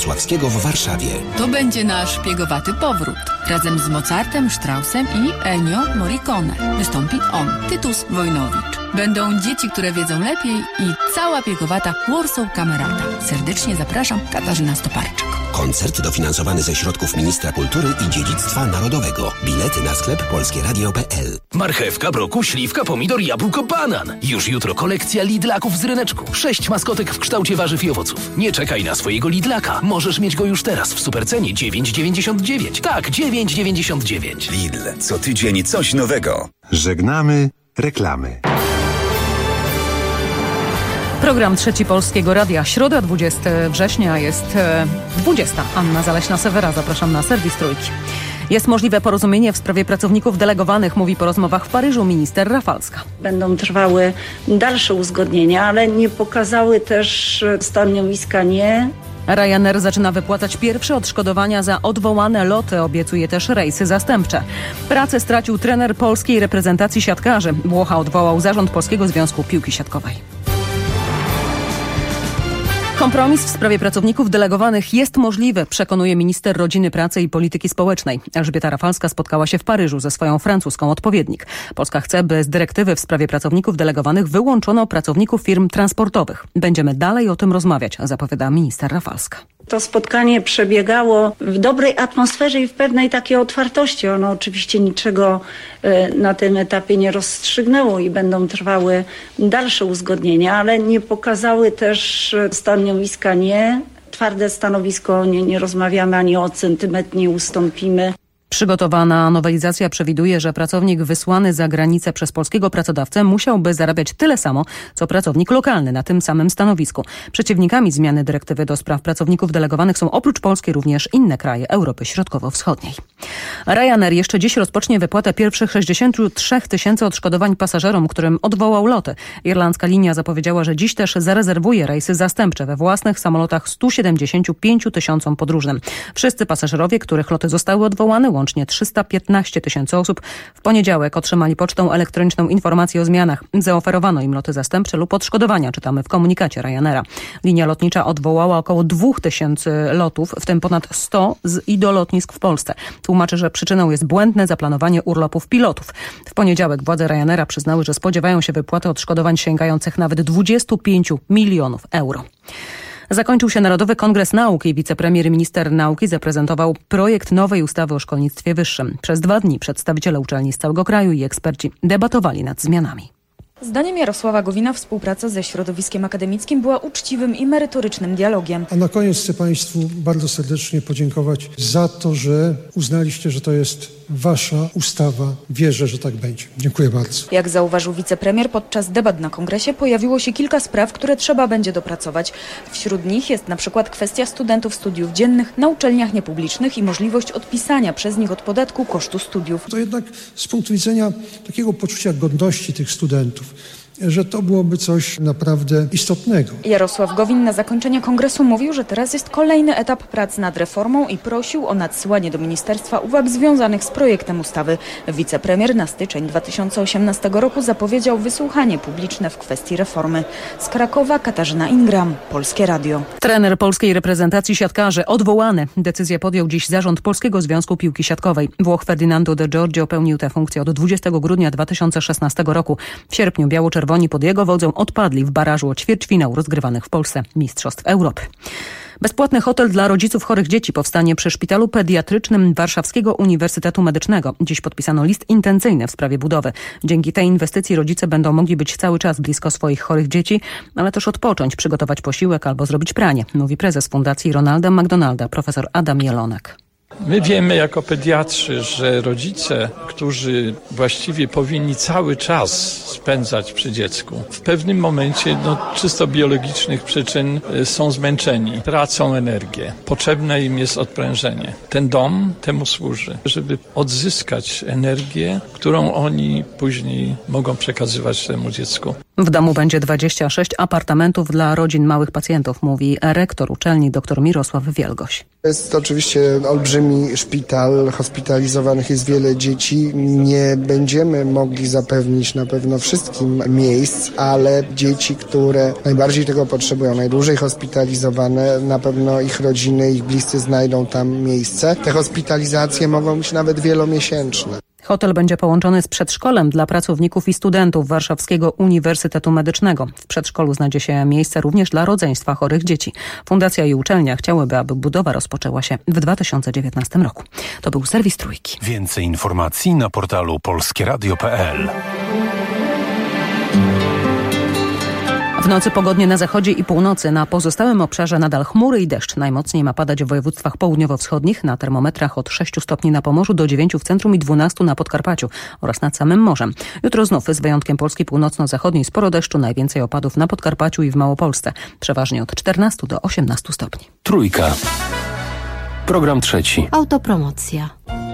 Sławskiego w Warszawie. To będzie nasz szpiegowaty powrót. Razem z Mozartem, Straussem i Ennio Morricone wystąpi on, Tytus Wojnowicz. Będą dzieci, które wiedzą lepiej i cała piegowata Warsaw Kamerata. Serdecznie zapraszam, Katarzyna Stoparczyk. Koncert dofinansowany ze środków Ministra Kultury i Dziedzictwa Narodowego. Bilety na sklep polskieradio.pl. Marchewka, brokuł, śliwka, pomidor, jabłko, banan. Już jutro kolekcja Lidlaków z ryneczku. 6 maskotek w kształcie warzyw i owoców. Nie czekaj na swojego Lidlaka. Możesz mieć go już teraz w supercenie 9,99. Tak, 9,99. Lidl. Co tydzień coś nowego. Żegnamy reklamy. Program Trzeci Polskiego Radia. Środa, 20 września, jest 20. Anna Zaleśna-Sewera. Zapraszam na serwis Trójki. Jest możliwe porozumienie w sprawie pracowników delegowanych, mówi po rozmowach w Paryżu minister Rafalska. Będą trwały dalsze uzgodnienia, ale nie pokazały też stanowiska nie. Ryanair zaczyna wypłacać pierwsze odszkodowania za odwołane loty, obiecuje też rejsy zastępcze. Pracę stracił trener polskiej reprezentacji siatkarzy. Włocha odwołał zarząd Polskiego Związku Piłki Siatkowej. Kompromis w sprawie pracowników delegowanych jest możliwy, przekonuje minister rodziny, pracy i polityki społecznej. Elżbieta Rafalska spotkała się w Paryżu ze swoją francuską odpowiednik. Polska chce, by z dyrektywy w sprawie pracowników delegowanych wyłączono pracowników firm transportowych. Będziemy dalej o tym rozmawiać, zapowiada minister Rafalska. To spotkanie przebiegało w dobrej atmosferze i w pewnej takiej otwartości. Ono oczywiście niczego na tym etapie nie rozstrzygnęło i będą trwały dalsze uzgodnienia, ale nie pokazały też stanowiska nie. Twarde stanowisko, nie rozmawiamy ani o centymetr, nie ustąpimy. Przygotowana nowelizacja przewiduje, że pracownik wysłany za granicę przez polskiego pracodawcę musiałby zarabiać tyle samo, co pracownik lokalny na tym samym stanowisku. Przeciwnikami zmiany dyrektywy do spraw pracowników delegowanych są oprócz Polski również inne kraje Europy Środkowo-Wschodniej. Ryanair jeszcze dziś rozpocznie wypłatę pierwszych 63 000 odszkodowań pasażerom, którym odwołał loty. Irlandzka linia zapowiedziała, że dziś też zarezerwuje rejsy zastępcze we własnych samolotach 175 000 podróżnym. Wszyscy pasażerowie, których loty zostały odwołane, łącznie 315 000 osób, w poniedziałek otrzymali pocztą elektroniczną informację o zmianach. Zaoferowano im loty zastępcze lub odszkodowania, czytamy w komunikacie Ryanaira. Linia lotnicza odwołała około 2000 lotów, w tym ponad 100 i do lotnisk w Polsce. Tłumaczy, że przyczyną jest błędne zaplanowanie urlopów pilotów. W poniedziałek władze Ryanaira przyznały, że spodziewają się wypłaty odszkodowań sięgających nawet 25 milionów euro. Zakończył się Narodowy Kongres Nauki i wicepremier i minister nauki zaprezentował projekt nowej ustawy o szkolnictwie wyższym. Przez 2 dni przedstawiciele uczelni z całego kraju i eksperci debatowali nad zmianami. Zdaniem Jarosława Gowina współpraca ze środowiskiem akademickim była uczciwym i merytorycznym dialogiem. A na koniec chcę Państwu bardzo serdecznie podziękować za to, że uznaliście, że to jest Wasza ustawa. Wierzę, że tak będzie. Dziękuję bardzo. Jak zauważył wicepremier, podczas debat na kongresie pojawiło się kilka spraw, które trzeba będzie dopracować. Wśród nich jest na przykład kwestia studentów studiów dziennych na uczelniach niepublicznych i możliwość odpisania przez nich od podatku kosztu studiów. To jednak z punktu widzenia takiego poczucia godności tych studentów, że to byłoby coś naprawdę istotnego. Jarosław Gowin na zakończenie kongresu mówił, że teraz jest kolejny etap prac nad reformą i prosił o nadsyłanie do ministerstwa uwag związanych z projektem ustawy. Wicepremier na styczeń 2018 roku zapowiedział wysłuchanie publiczne w kwestii reformy. Z Krakowa Katarzyna Ingram, Polskie Radio. Trener polskiej reprezentacji siatkarzy odwołany. Decyzję podjął dziś zarząd Polskiego Związku Piłki Siatkowej. Włoch Ferdinando de Giorgio pełnił tę funkcję od 20 grudnia 2016 roku. W sierpniu biało-czerwoni pod jego wodzą odpadli w barażu o ćwierćfinał rozgrywanych w Polsce Mistrzostw Europy. Bezpłatny hotel dla rodziców chorych dzieci powstanie przy Szpitalu Pediatrycznym Warszawskiego Uniwersytetu Medycznego. Dziś podpisano list intencyjny w sprawie budowy. Dzięki tej inwestycji rodzice będą mogli być cały czas blisko swoich chorych dzieci, ale też odpocząć, przygotować posiłek albo zrobić pranie, mówi prezes Fundacji Ronalda McDonalda, profesor Adam Jelonek. My wiemy jako pediatrzy, że rodzice, którzy właściwie powinni cały czas spędzać przy dziecku, w pewnym momencie czysto biologicznych przyczyn są zmęczeni, tracą energię. Potrzebne im jest odprężenie. Ten dom temu służy, żeby odzyskać energię, którą oni później mogą przekazywać temu dziecku. W domu będzie 26 apartamentów dla rodzin małych pacjentów, mówi rektor uczelni dr Mirosław Wielgoś. Jest oczywiście olbrzymi szpital, hospitalizowanych jest wiele dzieci. Nie będziemy mogli zapewnić na pewno wszystkim miejsc, ale dzieci, które najbardziej tego potrzebują, najdłużej hospitalizowane, na pewno ich rodziny, ich bliscy znajdą tam miejsce. Te hospitalizacje mogą być nawet wielomiesięczne. Hotel będzie połączony z przedszkolem dla pracowników i studentów Warszawskiego Uniwersytetu Medycznego. W przedszkolu znajdzie się miejsce również dla rodzeństwa chorych dzieci. Fundacja i uczelnia chciałyby, aby budowa rozpoczęła się w 2019 roku. To był serwis Trójki. Więcej informacji na portalu polskieradio.pl. W nocy pogodnie na zachodzie i północy, na pozostałym obszarze nadal chmury i deszcz. Najmocniej ma padać w województwach południowo-wschodnich, na termometrach od 6 stopni na Pomorzu do 9 w centrum i 12 na Podkarpaciu oraz nad samym morzem. Jutro znów z wyjątkiem Polski północno-zachodniej sporo deszczu, najwięcej opadów na Podkarpaciu i w Małopolsce. Przeważnie od 14 do 18 stopni. Trójka. Program trzeci. Autopromocja.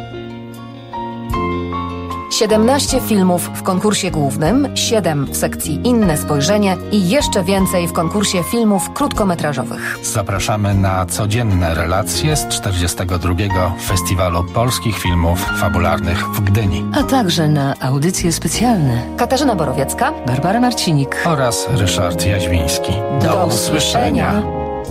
17 filmów w konkursie głównym, 7 w sekcji Inne spojrzenie i jeszcze więcej w konkursie filmów krótkometrażowych. Zapraszamy na codzienne relacje z 42. Festiwalu Polskich Filmów Fabularnych w Gdyni. A także na audycje specjalne. Katarzyna Borowiecka, Barbara Marcinik oraz Ryszard Jaźwiński. Do usłyszenia.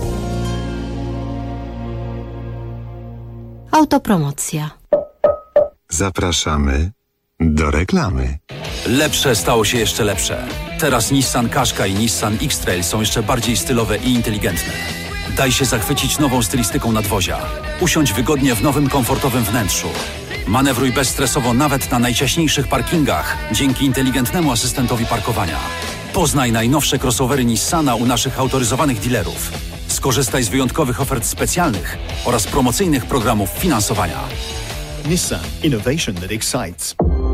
Autopromocja. Zapraszamy do reklamy. Lepsze stało się jeszcze lepsze. Teraz Nissan Qashqa i Nissan X-Trail są jeszcze bardziej stylowe i inteligentne. Daj się zachwycić nową stylistyką nadwozia. Usiądź wygodnie w nowym, komfortowym wnętrzu. Manewruj bezstresowo nawet na najciaśniejszych parkingach dzięki inteligentnemu asystentowi parkowania. Poznaj najnowsze crossovery Nissana u naszych autoryzowanych dealerów. Skorzystaj z wyjątkowych ofert specjalnych oraz promocyjnych programów finansowania. Nissan. Innovation that excites.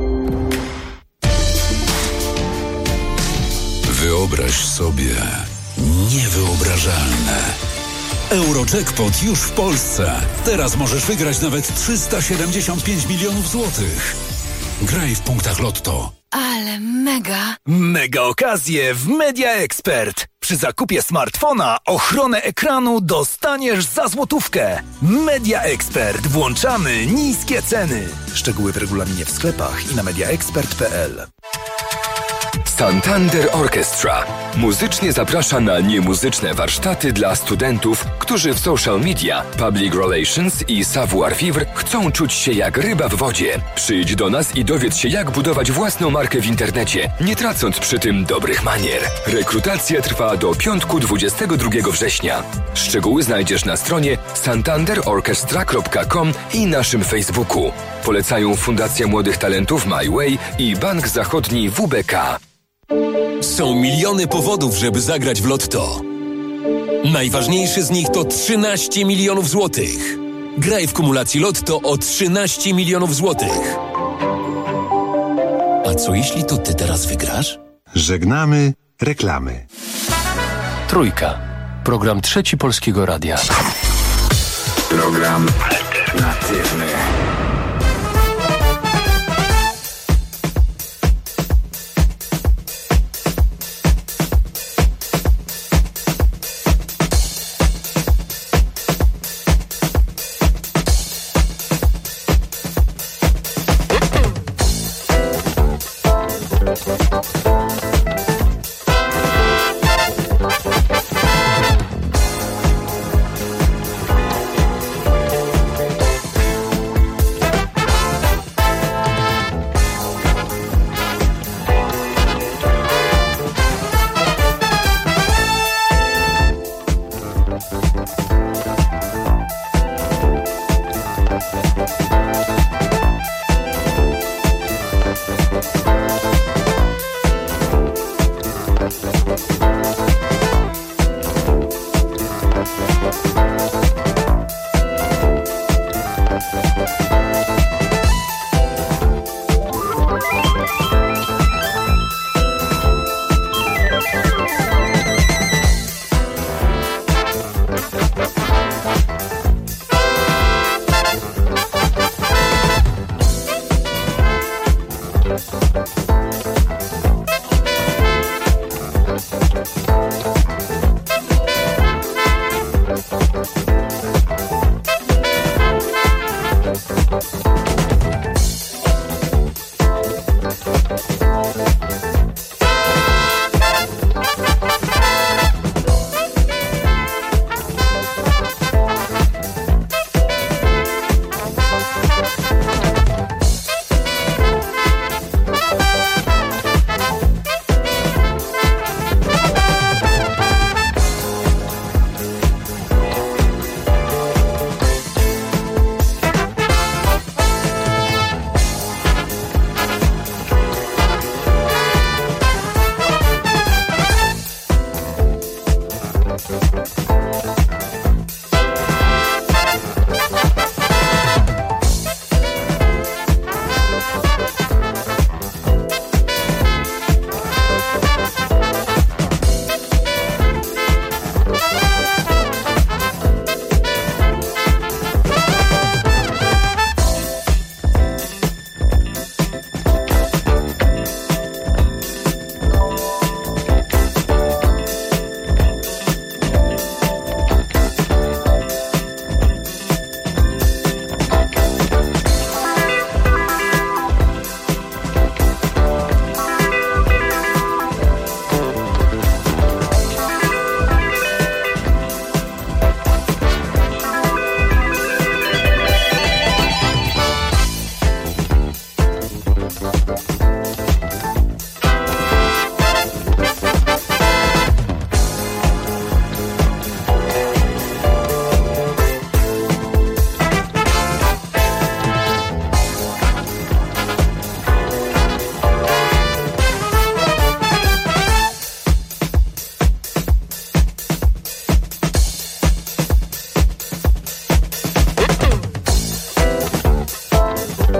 Wyobraź sobie niewyobrażalne. Eurojackpot już w Polsce. Teraz możesz wygrać nawet 375 milionów złotych. Graj w punktach Lotto. Ale mega! Mega okazje w Media Expert. Przy zakupie smartfona ochronę ekranu dostaniesz za złotówkę. Media Expert. Włączamy niskie ceny. Szczegóły w regulaminie w sklepach i na mediaexpert.pl. Santander Orchestra muzycznie zaprasza na niemuzyczne warsztaty dla studentów, którzy w social media, public relations i savoir-vivre chcą czuć się jak ryba w wodzie. Przyjdź do nas i dowiedz się, jak budować własną markę w internecie, nie tracąc przy tym dobrych manier. Rekrutacja trwa do piątku 22 września. Szczegóły znajdziesz na stronie santanderorchestra.com i naszym Facebooku. Polecają Fundacja Młodych Talentów My Way i Bank Zachodni WBK. Są miliony powodów, żeby zagrać w Lotto. Najważniejszy z nich to 13 milionów złotych. Graj w kumulacji Lotto o 13 milionów złotych. A co jeśli to ty teraz wygrasz? Żegnamy reklamy. Trójka. Program trzeci Polskiego Radia. Program alternatywny.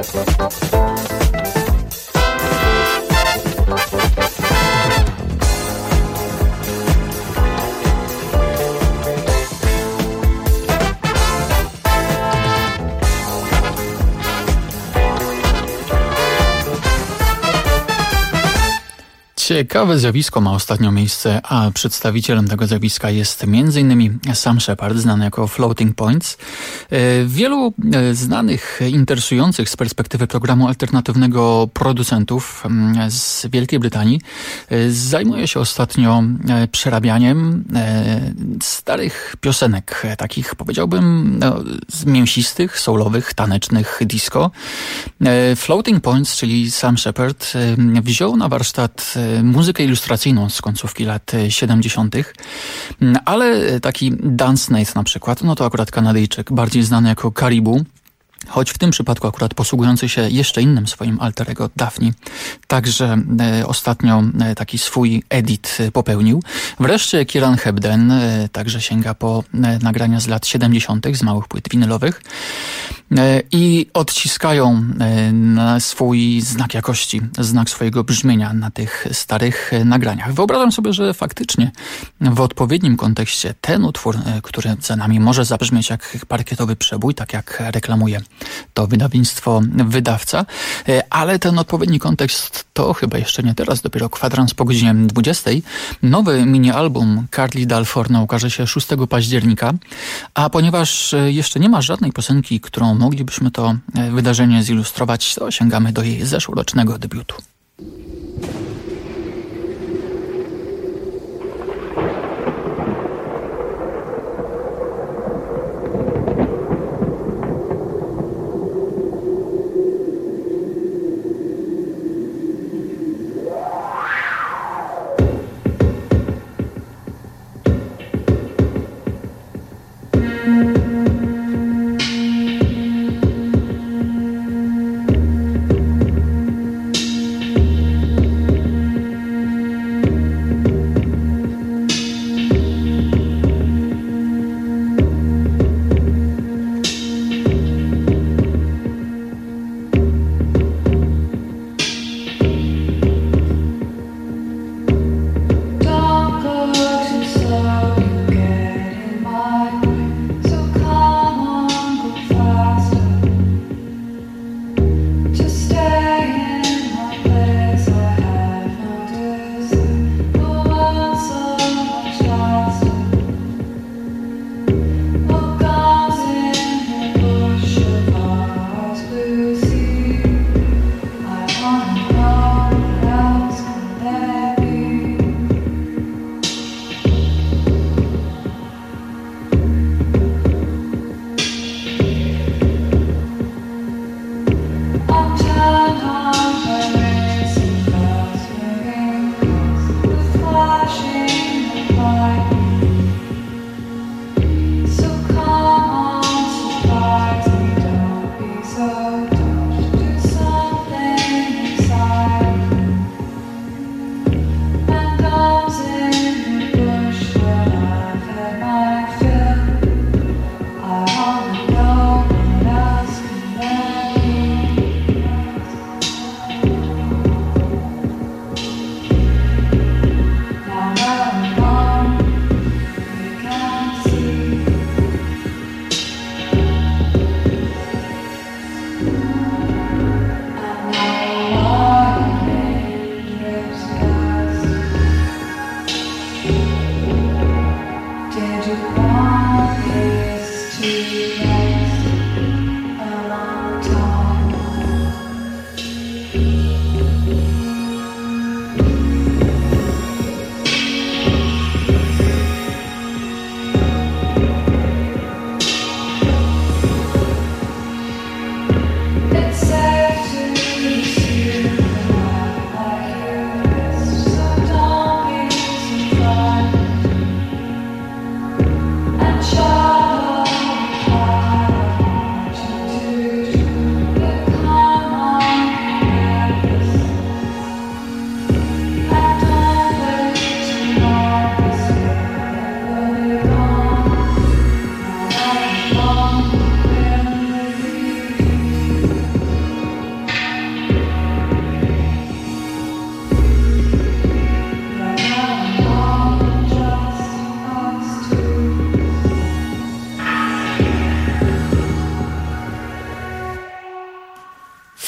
Ciekawe zjawisko ma ostatnio miejsce, a przedstawicielem tego zjawiska jest m.in. Sam Shepard, znany jako Floating Points. Wielu znanych, interesujących z perspektywy programu alternatywnego producentów z Wielkiej Brytanii zajmuje się ostatnio przerabianiem starych piosenek, takich powiedziałbym mięsistych, soulowych, tanecznych, disco. Floating Points, czyli Sam Shepard, wziął na warsztat muzykę ilustracyjną z końcówki lat 70., ale taki Dance Nate na przykład, no to akurat Kanadyjczyk, bardziej znany jako Caribou, choć w tym przypadku akurat posługujący się jeszcze innym swoim alter ego Daphne, także ostatnio taki swój edit popełnił. Wreszcie Kieran Hebden także sięga po nagrania z lat 70. z małych płyt winylowych i odciskają na swój znak jakości, znak swojego brzmienia na tych starych nagraniach. Wyobrażam sobie, że faktycznie w odpowiednim kontekście ten utwór, który za nami może zabrzmieć jak parkietowy przebój, tak jak reklamuje to wydawnictwo wydawca, ale ten odpowiedni kontekst to chyba jeszcze nie teraz, dopiero kwadrans po godzinie 20. Nowy mini-album Carly Dalforno ukaże się 6 października, a ponieważ jeszcze nie ma żadnej piosenki, którą moglibyśmy to wydarzenie zilustrować, to sięgamy do jej zeszłorocznego debiutu.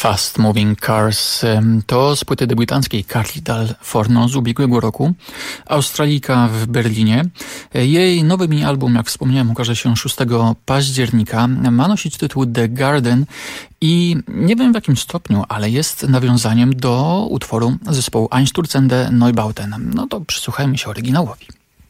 Fast Moving Cars to z płyty debiutanckiej Carly Dal-Forno z ubiegłego roku, Australijka w Berlinie. Jej nowy mini-album, jak wspomniałem, ukaże się 6 października. Ma nosić tytuł The Garden i nie wiem w jakim stopniu, ale jest nawiązaniem do utworu zespołu Einstürzende Neubauten. No to przysłuchajmy się oryginałowi.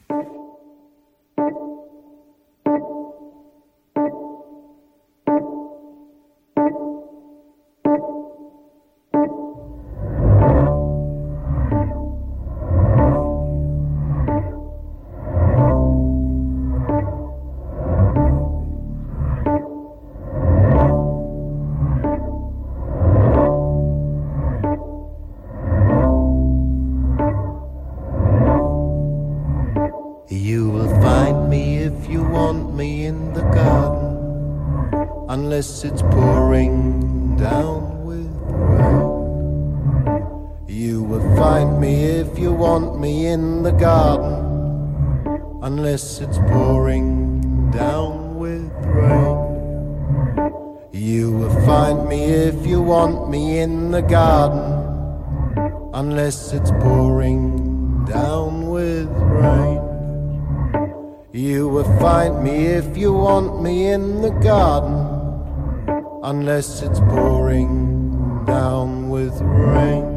Unless it's pouring down with rain. You will find me if you want me in the garden. Unless it's pouring down with rain. You will find me if you want me in the garden. Unless it's pouring down with rain. You will find me if you want me in the garden. Unless it's pouring down with rain.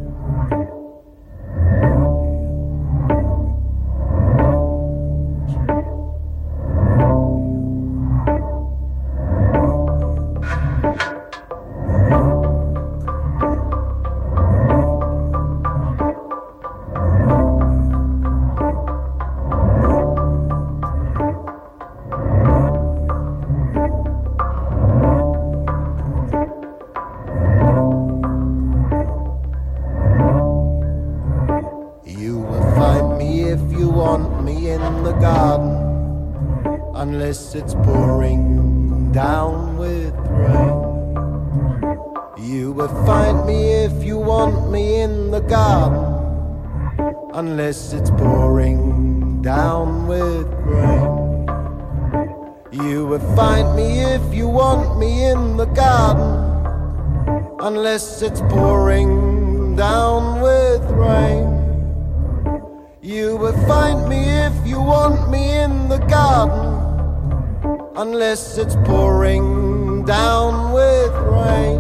It's pouring down with rain. You will find me if you want me in the garden. Unless it's pouring down with rain. You will find me if you want me in the garden. Unless it's pouring down with rain. You will find me if you want me in the garden. Unless it's pouring down with rain.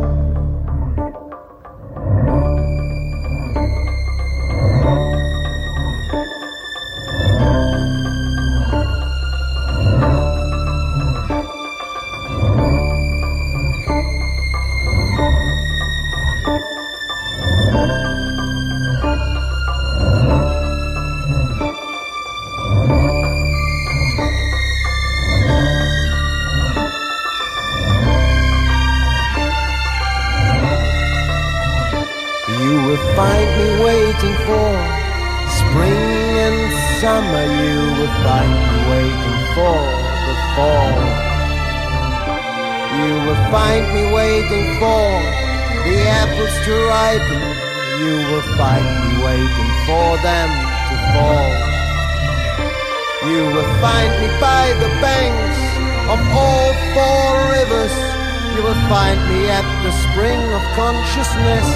Find me waiting for spring and summer. You will find me waiting for the fall. You will find me waiting for the apples to ripen. You will find me waiting for them to fall. You will find me by the banks of all four rivers. You will find me at the spring of consciousness.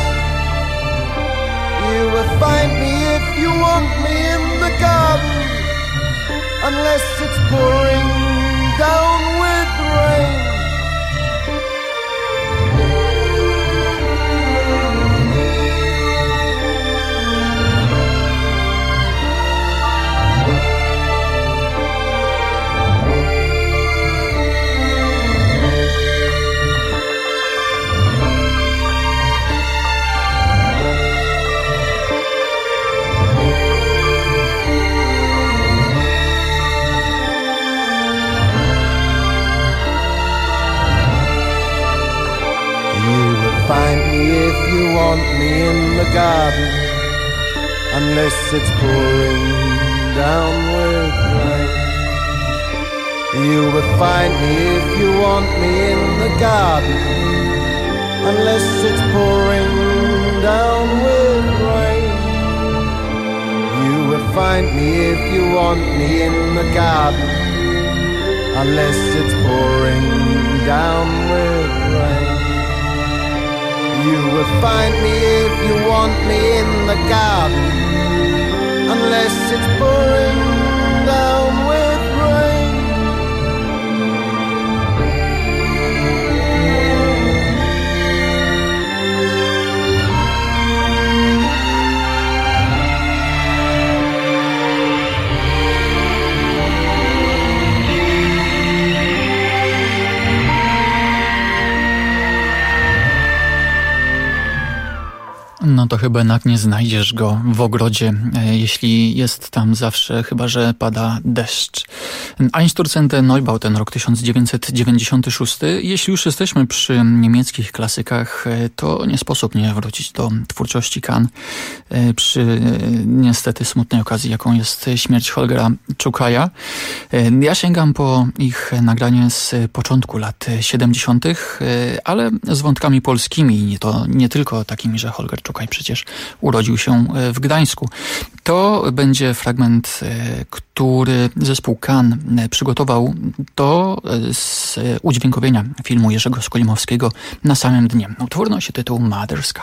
You will find me if you want me in the garden. Unless it's pouring down with rain. Find me if you want me in the garden. Unless it's pouring down with rain. You will find me if you want me in the garden. Unless it's pouring down with rain. You will find me if you want me in the garden. Unless it's pouring down with rain. you want me in the garden, unless it's pouring down with rain. No to chyba jednak nie znajdziesz go w ogrodzie, jeśli jest tam zawsze, chyba że pada deszcz. Einstürzende Neubauten, rok 1996. Jeśli już jesteśmy przy niemieckich klasykach, to nie sposób nie wrócić do twórczości Can przy niestety smutnej okazji, jaką jest śmierć Holgera Czukaja. Ja sięgam po ich nagranie z początku lat 70., ale z wątkami polskimi, to nie tylko takimi, że Holger Czukaj przecież urodził się w Gdańsku. To będzie fragment, który zespół Can przygotował do udźwiękowienia filmu Jerzego Skolimowskiego Na samym dnie. Utwór nosi tytuł Mother Sky.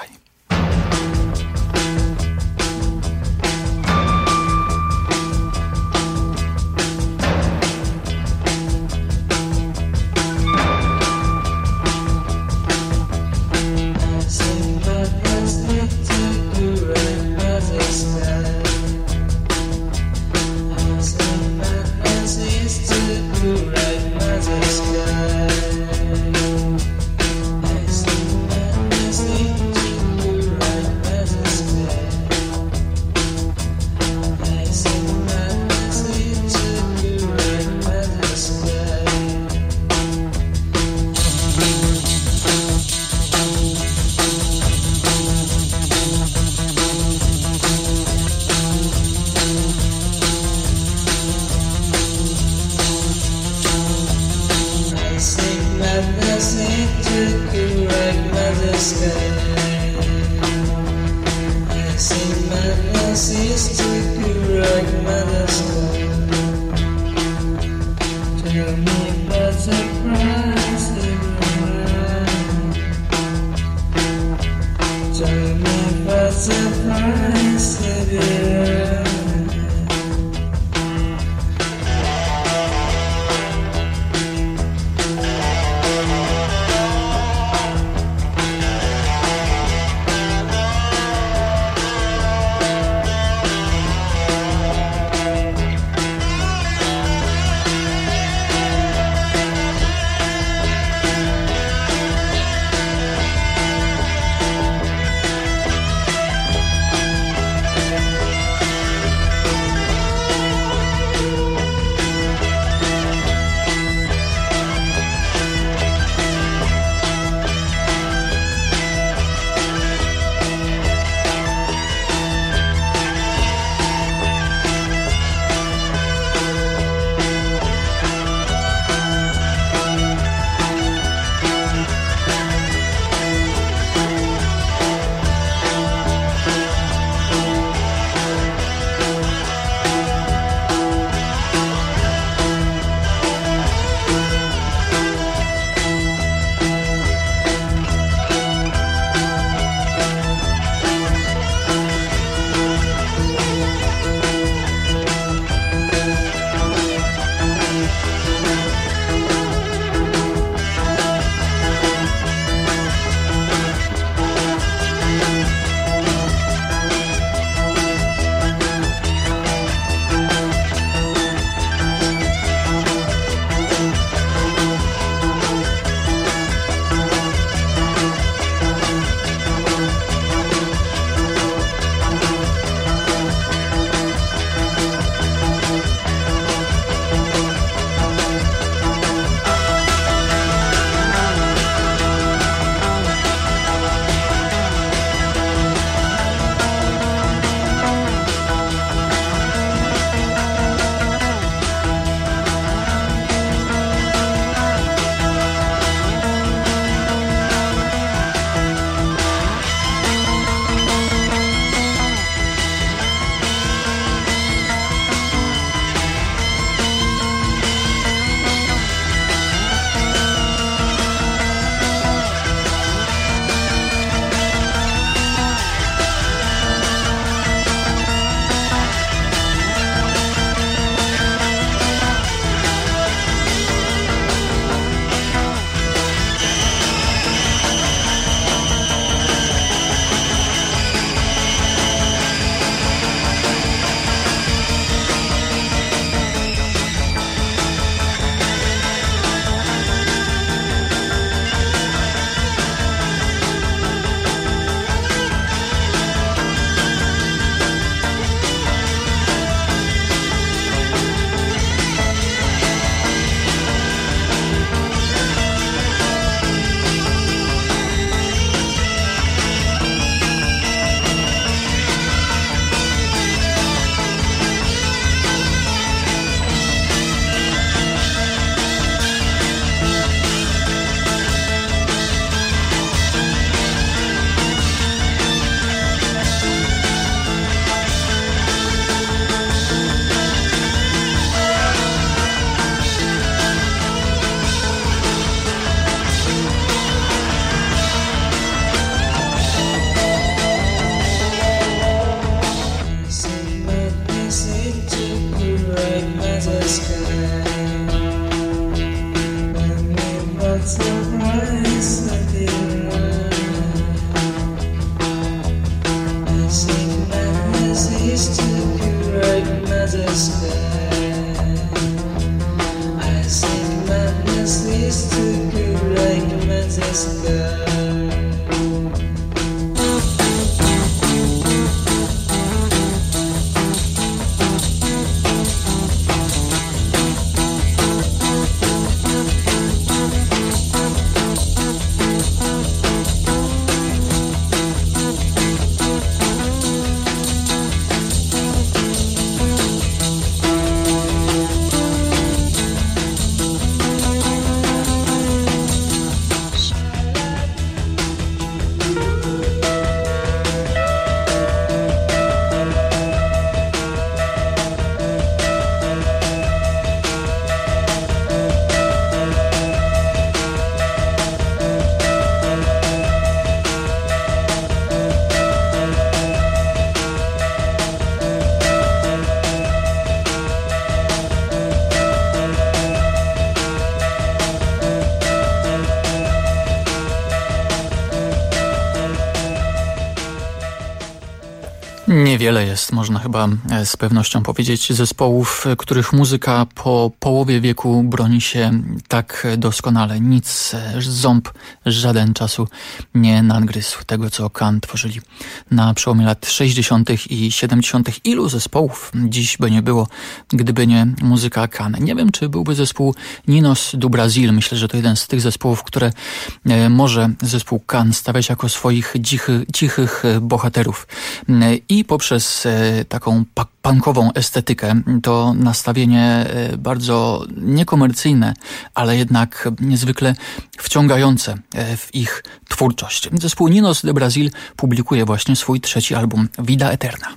Niewiele jest, można chyba z pewnością powiedzieć, zespołów, których muzyka po połowie wieku broni się tak doskonale. Nic, ząb żaden czasu nie nadgryzł tego, co Can tworzyli na przełomie lat 60. i 70. Ilu zespołów dziś by nie było, gdyby nie muzyka Can. Nie wiem, czy byłby zespół Ninos do Brasil. Myślę, że to jeden z tych zespołów, które może zespół Can stawiać jako swoich cichych bohaterów. I poprzez taką punkową estetykę, to nastawienie bardzo niekomercyjne, ale jednak niezwykle wciągające w ich twórczość. Zespół Ninos de Brasil publikuje właśnie swój trzeci album Vida Eterna.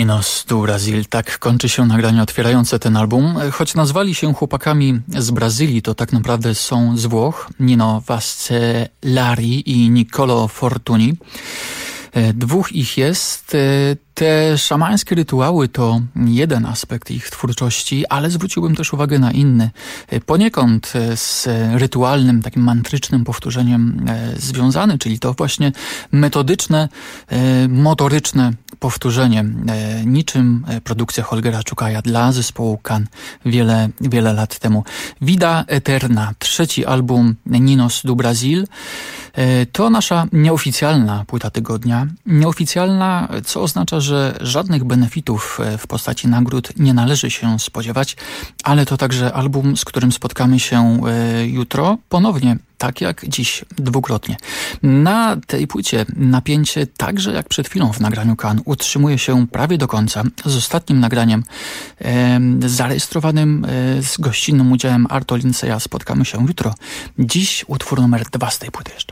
Ninos do Brasil. Tak kończy się nagranie otwierające ten album. Choć nazwali się chłopakami z Brazylii, to tak naprawdę są z Włoch. Nino Vascelari i Niccolo Fortuni. Dwóch ich jest. Te szamańskie rytuały to jeden aspekt ich twórczości, ale zwróciłbym też uwagę na inny. Poniekąd z rytualnym, takim mantrycznym powtórzeniem związany, czyli to właśnie metodyczne, motoryczne powtórzenie. Niczym produkcja Holgera Czukaja dla zespołu Can wiele lat temu. Vida Eterna, trzeci album Ninos do Brasil. To nasza nieoficjalna płyta tygodnia. Nieoficjalna, co oznacza, że żadnych benefitów w postaci nagród nie należy się spodziewać, ale to także album, z którym spotkamy się jutro ponownie, tak jak dziś, dwukrotnie. Na tej płycie napięcie, także jak przed chwilą w nagraniu Can, utrzymuje się prawie do końca, z ostatnim nagraniem zarejestrowanym z gościnnym udziałem Arto Linceya spotkamy się jutro. Dziś utwór numer 2 z tej płyty jeszcze.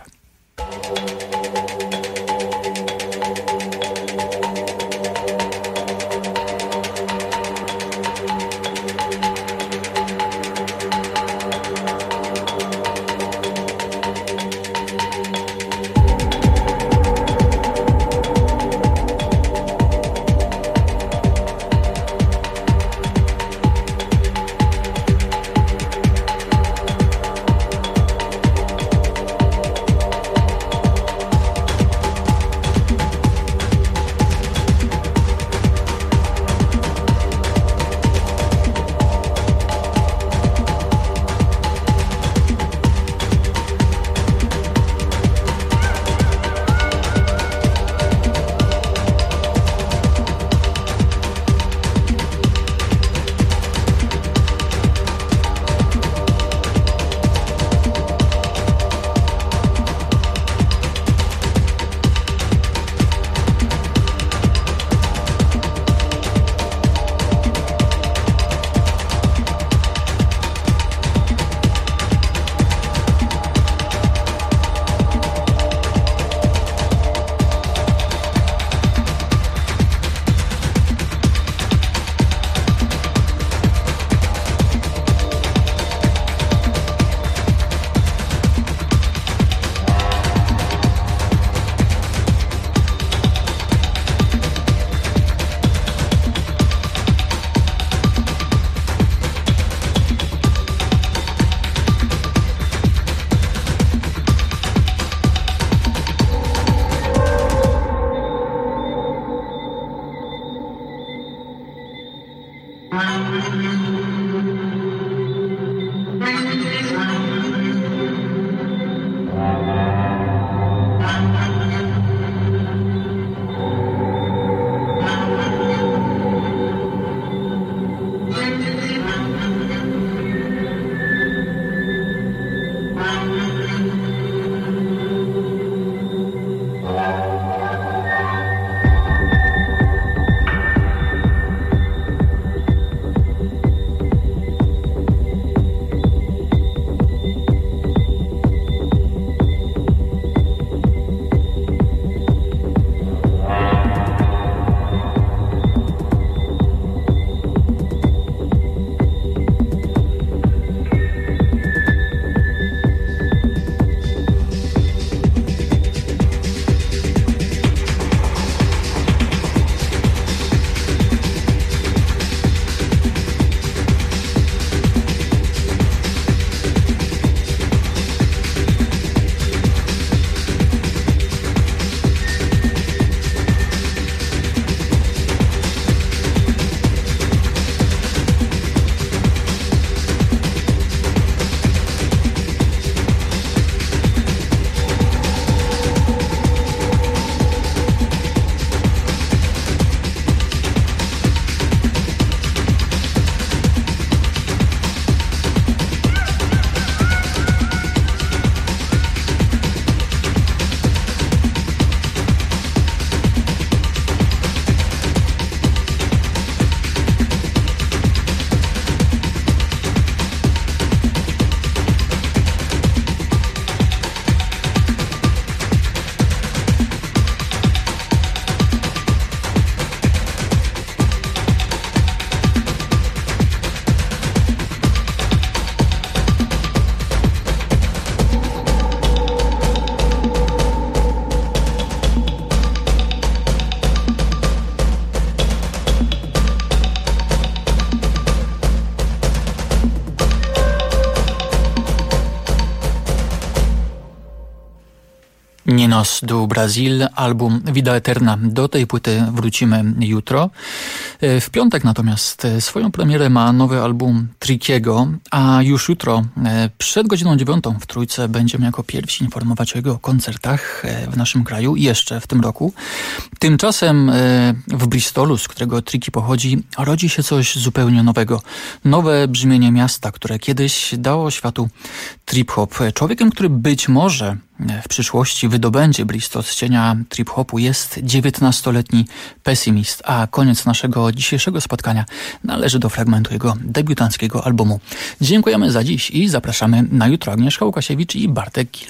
Destinos do Brasil, album Vida Eterna. Do tej płyty wrócimy jutro. W piątek natomiast swoją premierę ma nowy album Trickiego, a już jutro przed godziną 9 w Trójce będziemy jako pierwsi informować o jego koncertach w naszym kraju jeszcze w tym roku. Tymczasem w Bristolu, z którego Tricky pochodzi, rodzi się coś zupełnie nowego. Nowe brzmienie miasta, które kiedyś dało światu trip-hop. Człowiekiem, który być może w przyszłości wydobędzie Bristol z cienia trip-hopu, jest 19-letni Pessimist, a koniec naszego dzisiejszego spotkania należy do fragmentu jego debiutanckiego albumu. Dziękujemy za dziś i zapraszamy na jutro. Agnieszka Łukasiewicz i Bartek Gil.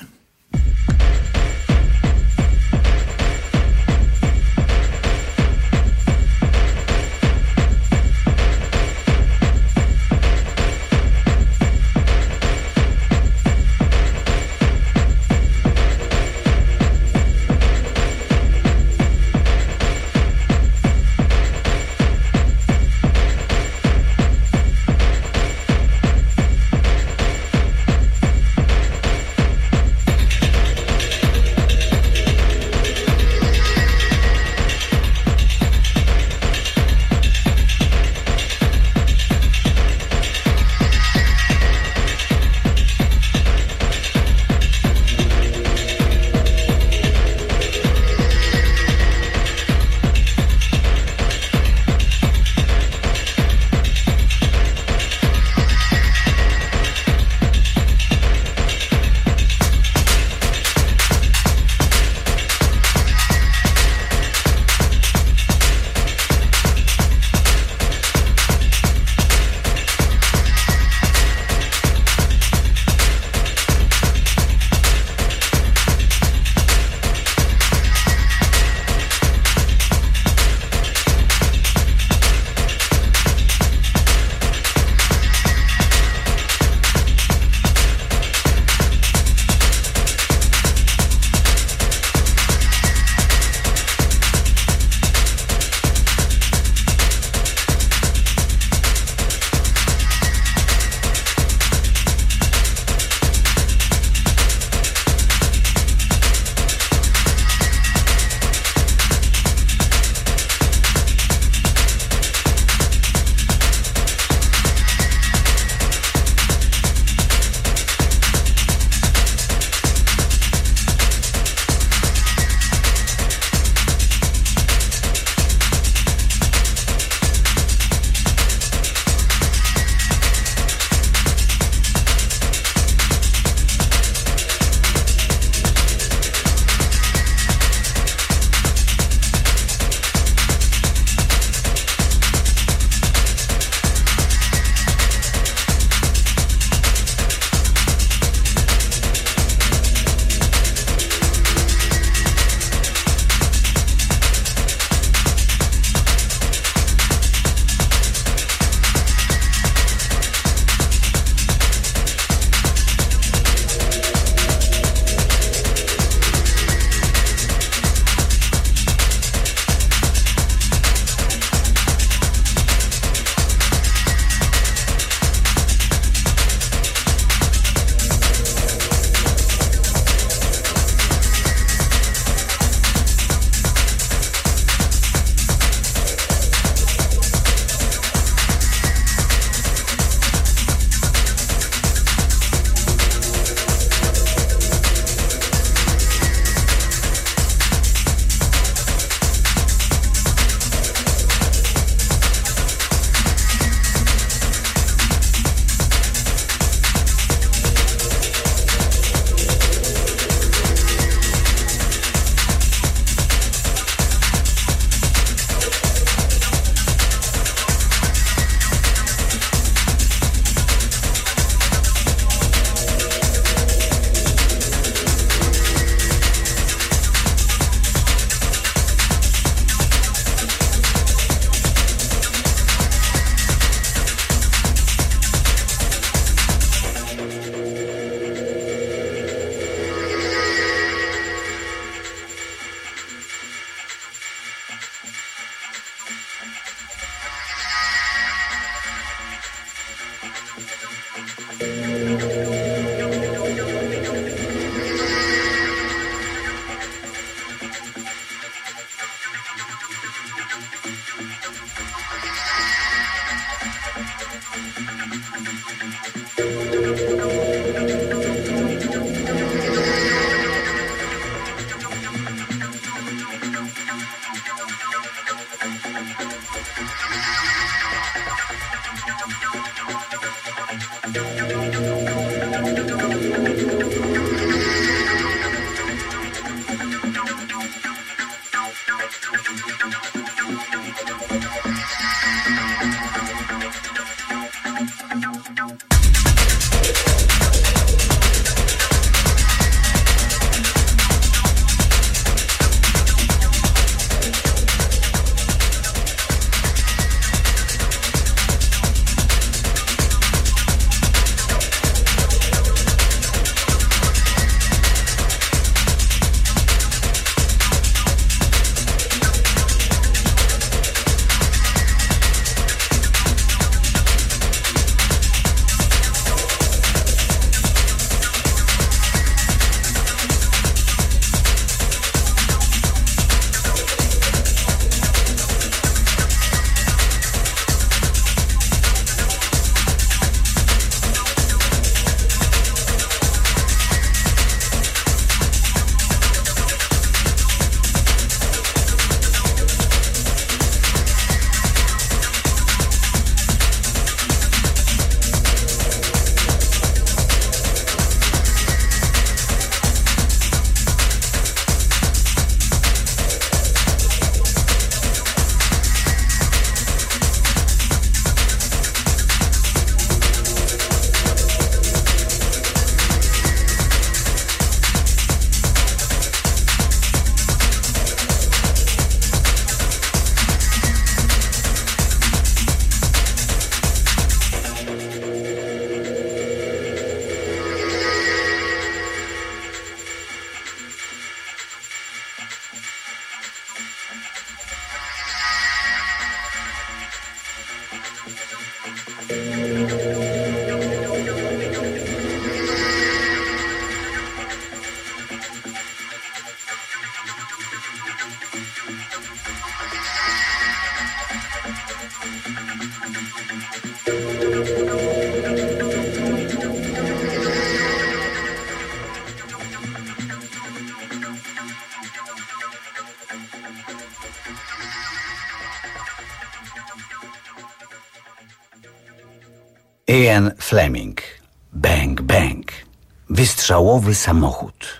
Ian Fleming. Bang, bang. Wystrzałowy samochód.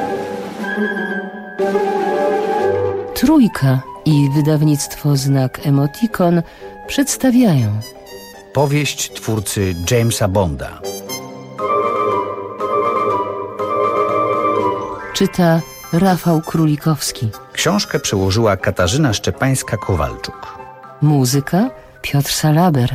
Trójka i wydawnictwo Znak Emotikon przedstawiają Powieść twórcy Jamesa Bonda. Czyta Rafał Królikowski. Książkę przełożyła Katarzyna Szczepańska-Kowalczuk. Muzyka Piotr Salaber.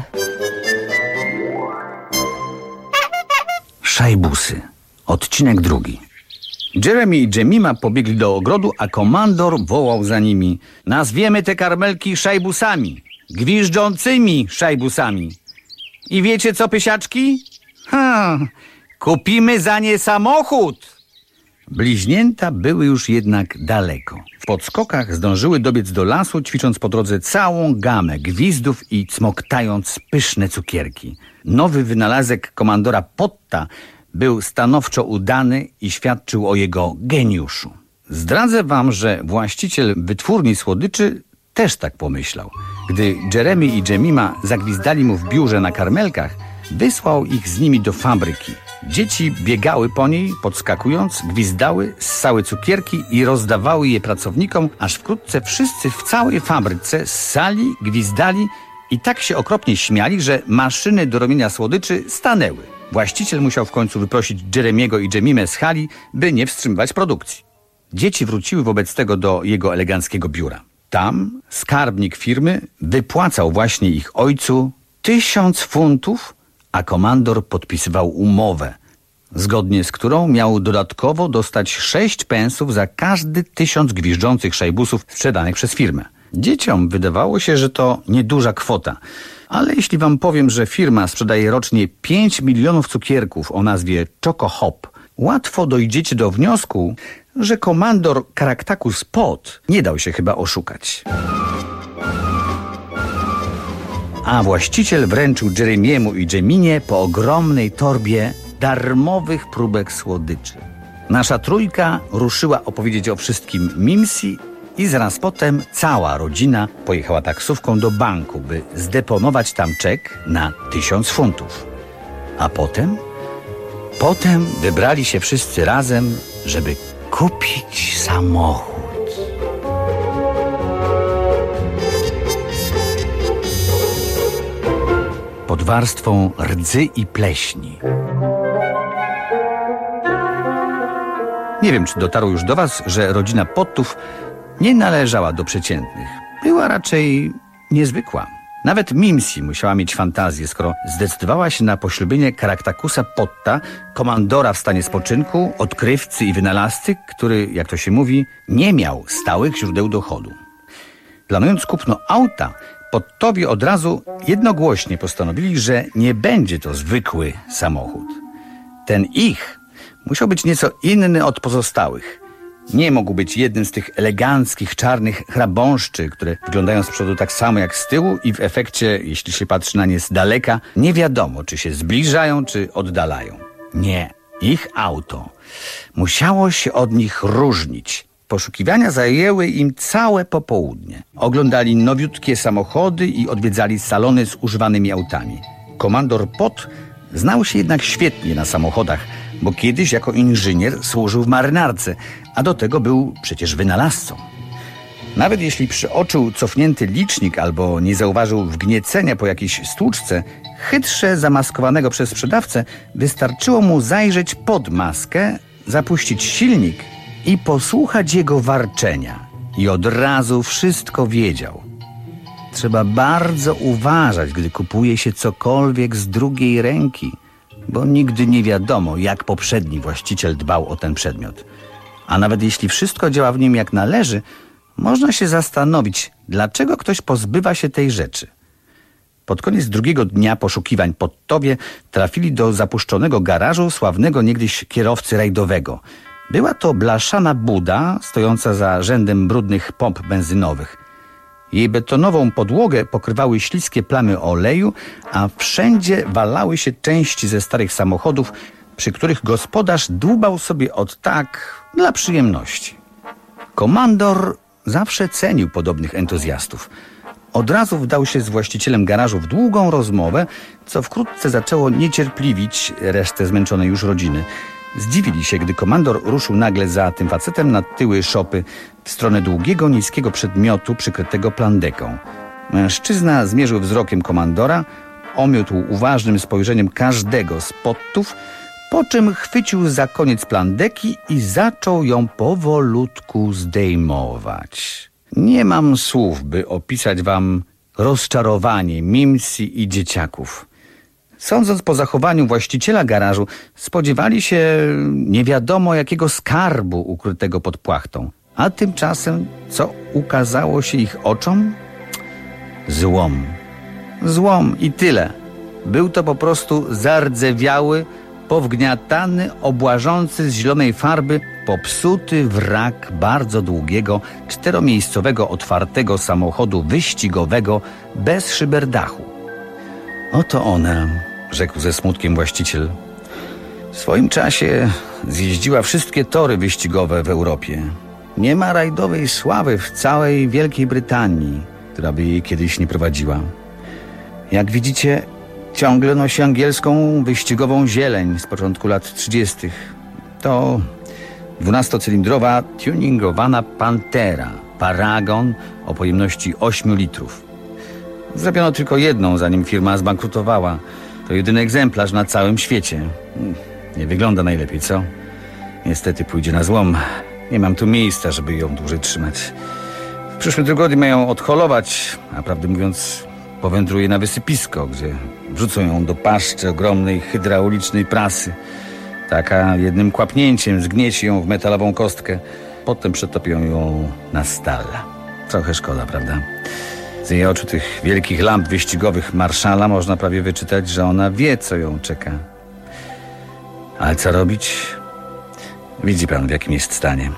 Szajbusy. Odcinek 2. Jeremy i Jemima pobiegli do ogrodu, a komandor wołał za nimi: nazwiemy te karmelki szajbusami. Gwiżdżącymi szajbusami. I wiecie co, pysiaczki? Kupimy za nie samochód. Bliźnięta były już jednak daleko. W podskokach zdążyły dobiec do lasu, ćwicząc po drodze całą gamę gwizdów i cmoktając pyszne cukierki. Nowy wynalazek komandora Potta był stanowczo udany i świadczył o jego geniuszu. Zdradzę wam, że właściciel wytwórni słodyczy też tak pomyślał. Gdy Jeremy i Jemima zagwizdali mu w biurze na karmelkach, wysłał ich z nimi do fabryki. Dzieci biegały po niej, podskakując, gwizdały, ssały cukierki i rozdawały je pracownikom, aż wkrótce wszyscy w całej fabryce ssali, gwizdali i tak się okropnie śmiali, że maszyny do robienia słodyczy stanęły. Właściciel musiał w końcu wyprosić Jeremiego i Jemimę z hali, by nie wstrzymywać produkcji. Dzieci wróciły wobec tego do jego eleganckiego biura. Tam skarbnik firmy wypłacał właśnie ich ojcu 1000 funtów, a komandor podpisywał umowę, zgodnie z którą miał dodatkowo dostać 6 pensów za każdy 1000 gwiżdżących szajbusów sprzedanych przez firmę. Dzieciom wydawało się, że to nieduża kwota, ale jeśli wam powiem, że firma sprzedaje rocznie 5 milionów cukierków o nazwie Choco Hop, łatwo dojdziecie do wniosku, że komandor Caractacus Pot nie dał się chyba oszukać. A właściciel wręczył Jeremiemu i Jeminie po ogromnej torbie darmowych próbek słodyczy. Nasza trójka ruszyła opowiedzieć o wszystkim Mimsi i zaraz potem cała rodzina pojechała taksówką do banku, by zdeponować tam czek na 1000 funtów. A potem wybrali się wszyscy razem, żeby kupić samochód. Pod warstwą rdzy i pleśni. Nie wiem, czy dotarło już do was, że rodzina Pottów nie należała do przeciętnych. Była raczej niezwykła. Nawet Mimsi musiała mieć fantazję, skoro zdecydowała się na poślubienie Caractacusa Potta, komandora w stanie spoczynku, odkrywcy i wynalazcy, który, jak to się mówi, nie miał stałych źródeł dochodu. Planując kupno auta, Pottowie od razu jednogłośnie postanowili, że nie będzie to zwykły samochód. Ten ich musiał być nieco inny od pozostałych. Nie mógł być jednym z tych eleganckich, czarnych chrabąszczy, które wyglądają z przodu tak samo jak z tyłu i w efekcie, jeśli się patrzy na nie z daleka, nie wiadomo, czy się zbliżają, czy oddalają. Nie, ich auto musiało się od nich różnić. Poszukiwania zajęły im całe popołudnie. Oglądali nowiutkie samochody i odwiedzali salony z używanymi autami. Komandor Pot znał się jednak świetnie na samochodach, bo kiedyś jako inżynier służył w marynarce, a do tego był przecież wynalazcą. Nawet jeśli przeoczył cofnięty licznik albo nie zauważył wgniecenia po jakiejś stłuczce, chytrze zamaskowanego przez sprzedawcę, wystarczyło mu zajrzeć pod maskę, zapuścić silnik i posłuchać jego warczenia. I od razu wszystko wiedział. Trzeba bardzo uważać, gdy kupuje się cokolwiek z drugiej ręki, bo nigdy nie wiadomo, jak poprzedni właściciel dbał o ten przedmiot. A nawet jeśli wszystko działa w nim jak należy, można się zastanowić, dlaczego ktoś pozbywa się tej rzeczy. Pod koniec drugiego dnia poszukiwań pod Towie trafili do zapuszczonego garażu sławnego niegdyś kierowcy rajdowego. Była to blaszana buda stojąca za rzędem brudnych pomp benzynowych. Jej betonową podłogę pokrywały śliskie plamy oleju, a wszędzie walały się części ze starych samochodów, przy których gospodarz dłubał sobie od tak dla przyjemności. Komandor zawsze cenił podobnych entuzjastów. Od razu wdał się z właścicielem garażu w długą rozmowę, co wkrótce zaczęło niecierpliwić resztę zmęczonej już rodziny. Zdziwili się, gdy komandor ruszył nagle za tym facetem na tyły szopy w stronę długiego, niskiego przedmiotu przykrytego plandeką. Mężczyzna zmierzył wzrokiem komandora, omiótł uważnym spojrzeniem każdego z podtów, po czym chwycił za koniec plandeki i zaczął ją powolutku zdejmować. Nie mam słów, by opisać wam rozczarowanie Mimsy i dzieciaków. Sądząc po zachowaniu właściciela garażu, spodziewali się nie wiadomo jakiego skarbu ukrytego pod płachtą. A tymczasem, co ukazało się ich oczom? Złom. Złom i tyle. Był to po prostu zardzewiały, powgniatany, obłażący z zielonej farby, popsuty wrak bardzo długiego, 4-miejscowego otwartego samochodu wyścigowego bez szyberdachu. Oto ona, rzekł ze smutkiem właściciel. W swoim czasie zjeździła wszystkie tory wyścigowe w Europie. Nie ma rajdowej sławy w całej Wielkiej Brytanii, która by jej kiedyś nie prowadziła. Jak widzicie, ciągle nosi angielską wyścigową zieleń z początku lat 30. To 12-cylindrowa tuningowana Pantera, Paragon o pojemności 8 litrów. Zrobiono tylko jedną, zanim firma zbankrutowała. To jedyny egzemplarz na całym świecie. Nie wygląda najlepiej, co? Niestety pójdzie na złom. Nie mam tu miejsca, żeby ją dłużej trzymać. W przyszłym tygodniu mają odholować, a prawdę mówiąc powędruje na wysypisko, gdzie wrzucą ją do paszczy ogromnej hydraulicznej prasy. Taka jednym kłapnięciem zgnieci ją w metalową kostkę. Potem przetopią ją na stal. Trochę szkoda, prawda? Z jej oczu tych wielkich lamp wyścigowych Marszala można prawie wyczytać, że ona wie, co ją czeka. Ale co robić? Widzi pan, w jakim jest stanie.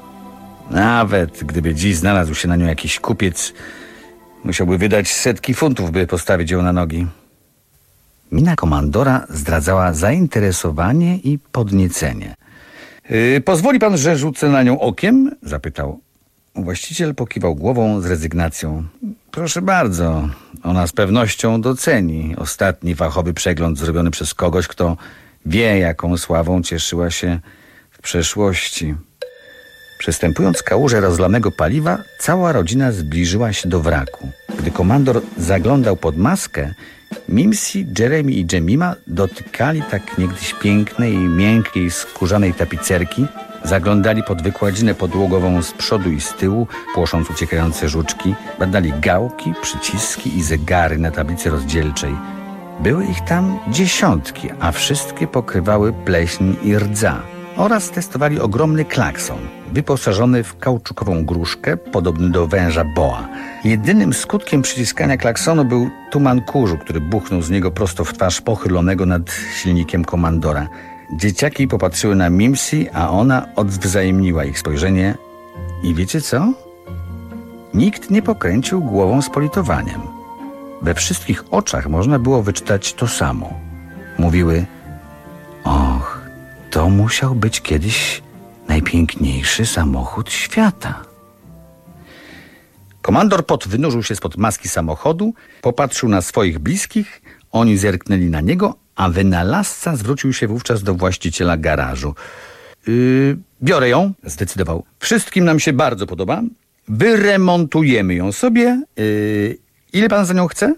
Nawet gdyby dziś znalazł się na nią jakiś kupiec, musiałby wydać setki funtów, by postawić ją na nogi. Mina komandora zdradzała zainteresowanie i podniecenie. Pozwoli pan, że rzucę na nią okiem? Zapytał. Właściciel pokiwał głową z rezygnacją. Proszę bardzo, ona z pewnością doceni ostatni fachowy przegląd zrobiony przez kogoś, kto wie, jaką sławą cieszyła się w przeszłości. Przestępując kałużę rozlanego paliwa, cała rodzina zbliżyła się do wraku. Gdy komandor zaglądał pod maskę, Mimsy, Jeremy i Jemima dotykali tak niegdyś pięknej i miękkiej skórzanej tapicerki, zaglądali pod wykładzinę podłogową z przodu i z tyłu, płosząc uciekające żuczki, badali gałki, przyciski i zegary na tablicy rozdzielczej. Były ich tam dziesiątki, a wszystkie pokrywały pleśń i rdza. Oraz testowali ogromny klakson, wyposażony w kauczukową gruszkę, podobny do węża boa. Jedynym skutkiem przyciskania klaksonu był tuman kurzu, który buchnął z niego prosto w twarz pochylonego nad silnikiem komandora. Dzieciaki popatrzyły na Mimsy, a ona odwzajemniła ich spojrzenie. I wiecie co? Nikt nie pokręcił głową z politowaniem. We wszystkich oczach można było wyczytać to samo. Mówiły: och, to musiał być kiedyś najpiękniejszy samochód świata. Komandor Pot wynurzył się spod maski samochodu, popatrzył na swoich bliskich, oni zerknęli na niego, a wynalazca zwrócił się wówczas do właściciela garażu. Biorę ją, zdecydował. Wszystkim nam się bardzo podoba. Wyremontujemy ją sobie. Ile pan za nią chce?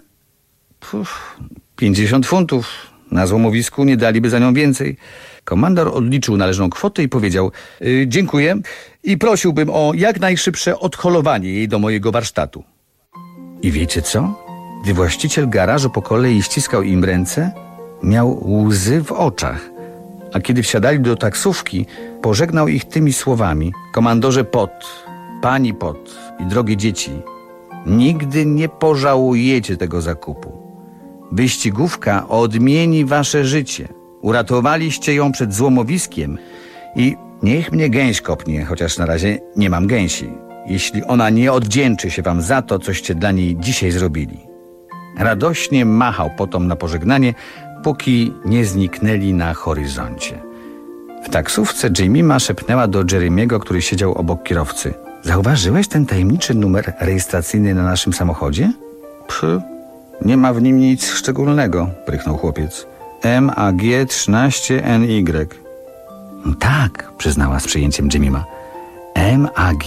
50 funtów. Na złomowisku nie daliby za nią więcej. Komandor odliczył należną kwotę i powiedział: dziękuję i prosiłbym o jak najszybsze odholowanie jej do mojego warsztatu. I wiecie co? Gdy właściciel garażu po kolei ściskał im ręce, miał łzy w oczach. A kiedy wsiadali do taksówki, pożegnał ich tymi słowami: komandorze Pot, pani Pot i drogie dzieci, nigdy nie pożałujecie tego zakupu. Wyścigówka odmieni wasze życie. Uratowaliście ją przed złomowiskiem i niech mnie gęś kopnie, chociaż na razie nie mam gęsi, jeśli ona nie odwdzięczy się wam za to, coście dla niej dzisiaj zrobili. Radośnie machał potom na pożegnanie, póki nie zniknęli na horyzoncie. W taksówce Jemima szepnęła do Jeremiego, który siedział obok kierowcy. Zauważyłeś ten tajemniczy numer rejestracyjny na naszym samochodzie? Nie ma w nim nic szczególnego, prychnął chłopiec. MAG 13NY. Tak, przyznała z przyjęciem Jemima. MAG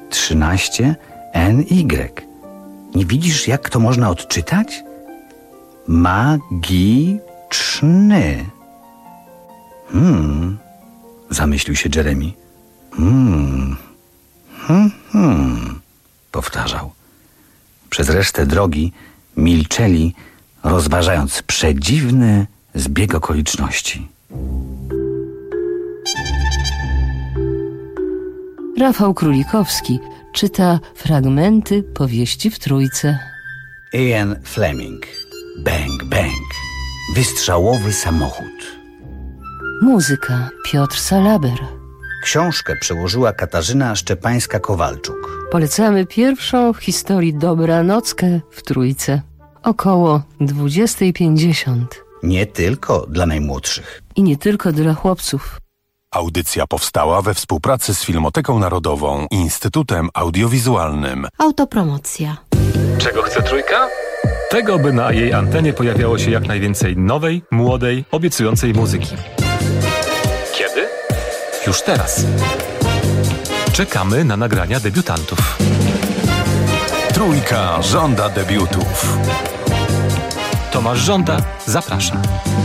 13NY. Nie widzisz, jak to można odczytać? Magiczny. Zamyślił się Jeremy. Powtarzał. Przez resztę drogi milczeli, rozważając przedziwny zbieg okoliczności. Rafał Królikowski czyta fragmenty powieści w Trójce. Ian Fleming. Bang, bang. Wystrzałowy samochód. Muzyka Piotr Salaber. Książkę przełożyła Katarzyna Szczepańska-Kowalczuk. Polecamy pierwszą w historii dobranockę w Trójce. Około 20:50. Nie tylko dla najmłodszych. I nie tylko dla chłopców. Audycja powstała we współpracy z Filmoteką Narodową i Instytutem Audiowizualnym. Autopromocja. Czego chce Trójka? Tego, by na jej antenie pojawiało się jak najwięcej nowej, młodej, obiecującej muzyki. Kiedy? Już teraz. Czekamy na nagrania debiutantów. Trójka żąda debiutów. Tomasz Żąda zaprasza.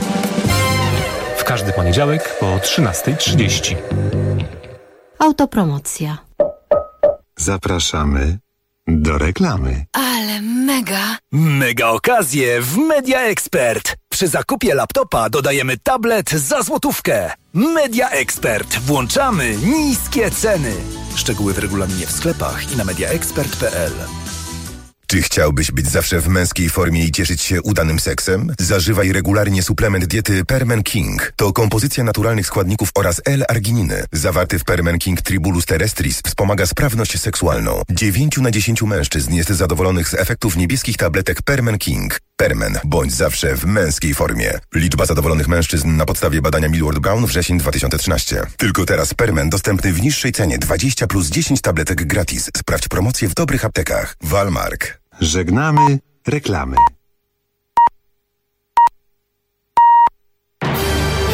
W każdy poniedziałek po 13:30. Autopromocja. Zapraszamy do reklamy. Ale mega! Mega okazje w Media Expert. Przy zakupie laptopa dodajemy tablet za złotówkę. Media Expert. Włączamy niskie ceny. Szczegóły w regulaminie w sklepach i na mediaexpert.pl. Czy chciałbyś być zawsze w męskiej formie i cieszyć się udanym seksem? Zażywaj regularnie suplement diety Permen King. To kompozycja naturalnych składników oraz L-argininy. Zawarty w Permen King Tribulus terrestris wspomaga sprawność seksualną. 9 na 10 mężczyzn jest zadowolonych z efektów niebieskich tabletek Permen King. Permen. Bądź zawsze w męskiej formie. Liczba zadowolonych mężczyzn na podstawie badania Millward Brown wrzesień 2013. Tylko teraz Permen dostępny w niższej cenie 20 plus 10 tabletek gratis. Sprawdź promocję w dobrych aptekach. Walmark. Żegnamy reklamy.